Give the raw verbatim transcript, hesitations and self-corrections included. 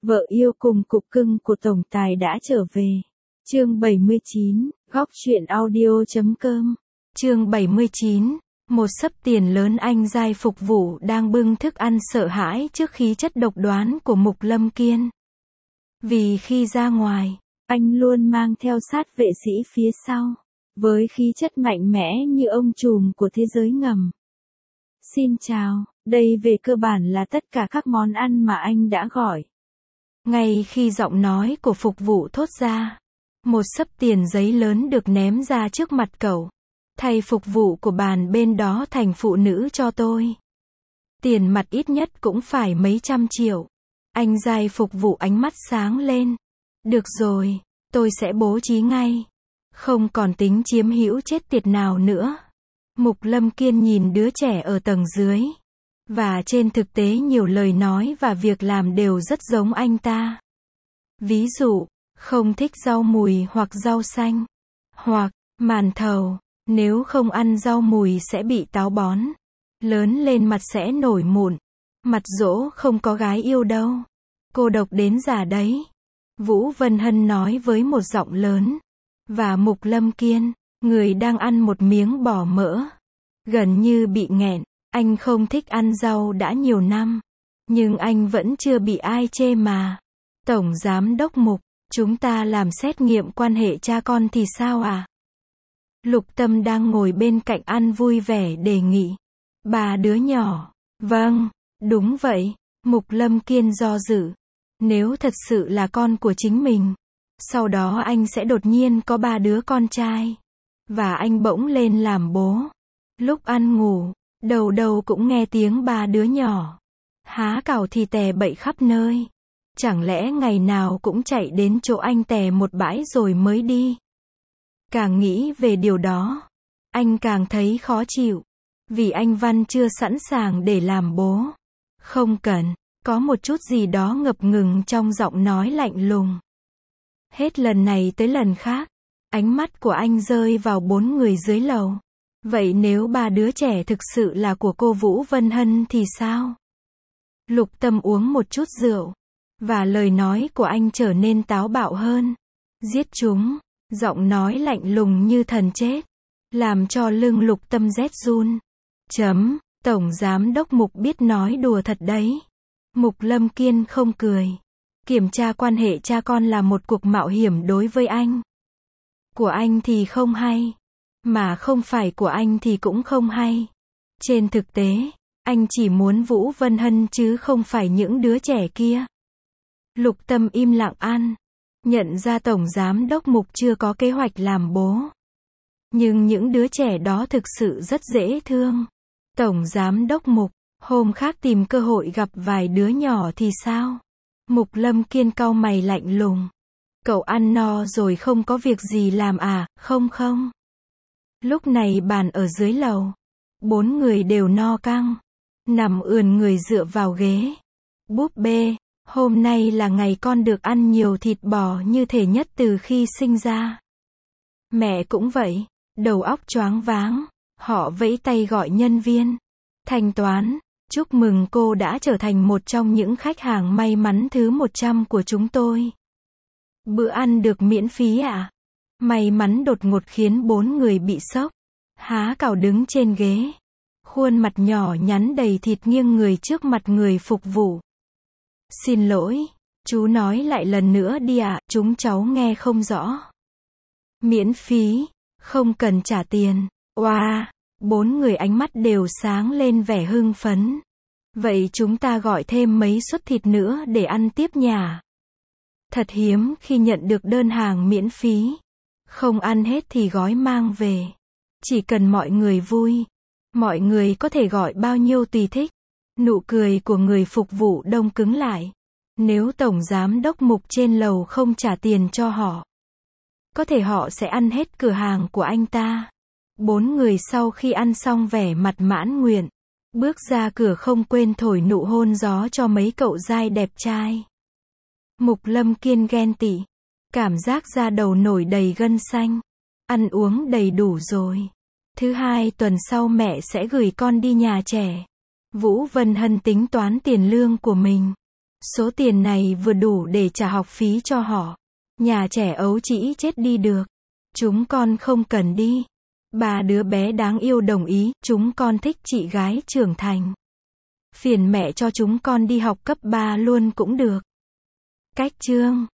Vợ yêu cùng cục cưng của tổng tài đã trở về. Chương bảy mươi chín, góc truyện audio chấm com. Chương bảy mươi chín, một sấp tiền lớn anh giai phục vụ đang bưng thức ăn sợ hãi trước khí chất độc đoán của Mục Lâm Kiên. Vì khi ra ngoài, anh luôn mang theo sát vệ sĩ phía sau, với khí chất mạnh mẽ như ông trùm của thế giới ngầm. Xin chào, đây về cơ bản là tất cả các món ăn mà anh đã gọi. Ngay khi giọng nói của phục vụ thốt ra, một sấp tiền giấy lớn được ném ra trước mặt cậu. Thầy phục vụ của bàn bên đó thành phụ nữ cho tôi. Tiền mặt ít nhất cũng phải mấy trăm triệu. Anh giai phục vụ ánh mắt sáng lên. Được rồi, tôi sẽ bố trí ngay. Không còn tính chiếm hữu chết tiệt nào nữa. Mục Lâm Kiên nhìn đứa trẻ ở tầng dưới. Và trên thực tế nhiều lời nói và việc làm đều rất giống anh ta. Ví dụ, không thích rau mùi hoặc rau xanh. Hoặc, màn thầu, nếu không ăn rau mùi sẽ bị táo bón. Lớn lên mặt sẽ nổi mụn. Mặt dỗ không có gái yêu đâu. Cô độc đến già đấy. Vũ Vân Hân nói với một giọng lớn. Và Mục Lâm Kiên, người đang ăn một miếng bò mỡ. Gần như bị nghẹn. Anh không thích ăn rau đã nhiều năm. Nhưng anh vẫn chưa bị ai chê mà. Tổng Giám đốc Mục, chúng ta làm xét nghiệm quan hệ cha con thì sao à? Lục Tâm đang ngồi bên cạnh ăn vui vẻ đề nghị. Bà đứa nhỏ. Vâng, đúng vậy. Mục Lâm Kiên do dự. Nếu thật sự là con của chính mình. Sau đó anh sẽ đột nhiên có ba đứa con trai. Và anh bỗng lên làm bố. Lúc ăn ngủ, đầu đầu cũng nghe tiếng ba đứa nhỏ. Há cào thì tè bậy khắp nơi. Chẳng lẽ ngày nào cũng chạy đến chỗ anh tè một bãi rồi mới đi. Càng nghĩ về điều đó, anh càng thấy khó chịu. Vì anh Văn chưa sẵn sàng để làm bố. Không cần, có một chút gì đó ngập ngừng trong giọng nói lạnh lùng. Hết lần này tới lần khác, ánh mắt của anh rơi vào bốn người dưới lầu. Vậy nếu ba đứa trẻ thực sự là của cô Vũ Vân Hân thì sao? Lục Tâm uống một chút rượu. Và lời nói của anh trở nên táo bạo hơn. Giết chúng. Giọng nói lạnh lùng như thần chết. Làm cho lưng Lục Tâm rét run. Chấm. Tổng Giám đốc Mục biết nói đùa thật đấy. Mục Lâm Kiên không cười. Kiểm tra quan hệ cha con là một cuộc mạo hiểm đối với anh. Của anh thì không hay. Mà không phải của anh thì cũng không hay. Trên thực tế, anh chỉ muốn Vũ Vân Hân chứ không phải những đứa trẻ kia. Lục Tâm im lặng ăn. Nhận ra Tổng Giám đốc Mục chưa có kế hoạch làm bố. Nhưng những đứa trẻ đó thực sự rất dễ thương. Tổng Giám đốc Mục, hôm khác tìm cơ hội gặp vài đứa nhỏ thì sao? Mục Lâm Kiên cau mày lạnh lùng. Cậu ăn no rồi không có việc gì làm à, không không? Lúc này bàn ở dưới lầu. Bốn người đều no căng. Nằm ườn người dựa vào ghế. Búp bê, hôm nay là ngày con được ăn nhiều thịt bò như thể nhất từ khi sinh ra. Mẹ cũng vậy, đầu óc choáng váng. Họ vẫy tay gọi nhân viên. Thanh toán, chúc mừng cô đã trở thành một trong những khách hàng may mắn thứ một trăm của chúng tôi. Bữa ăn được miễn phí à? May mắn đột ngột khiến bốn người bị sốc. Há cào đứng trên ghế. Khuôn mặt nhỏ nhắn đầy thịt nghiêng người trước mặt người phục vụ. Xin lỗi, chú nói lại lần nữa đi ạ, à, chúng cháu nghe không rõ. Miễn phí, không cần trả tiền. Oa, wow, bốn người ánh mắt đều sáng lên vẻ hưng phấn. Vậy chúng ta gọi thêm mấy suất thịt nữa để ăn tiếp nhỉ? Thật hiếm khi nhận được đơn hàng miễn phí. Không ăn hết thì gói mang về. Chỉ cần mọi người vui. Mọi người có thể gọi bao nhiêu tùy thích. Nụ cười của người phục vụ đông cứng lại. Nếu Tổng Giám đốc Mục trên lầu không trả tiền cho họ, có thể họ sẽ ăn hết cửa hàng của anh ta. Bốn người sau khi ăn xong vẻ mặt mãn nguyện. Bước ra cửa không quên thổi nụ hôn gió cho mấy cậu giai đẹp trai. Mục Lâm Kiên ghen tị. Cảm giác da đầu nổi đầy gân xanh. Ăn uống đầy đủ rồi. Thứ hai tuần sau mẹ sẽ gửi con đi nhà trẻ. Vũ Vân Hân tính toán tiền lương của mình. Số tiền này vừa đủ để trả học phí cho họ. Nhà trẻ ấu trĩ chết đi được. Chúng con không cần đi. Ba đứa bé đáng yêu đồng ý, chúng con thích chị gái trưởng thành. Phiền mẹ cho chúng con đi học cấp ba luôn cũng được. Cách chương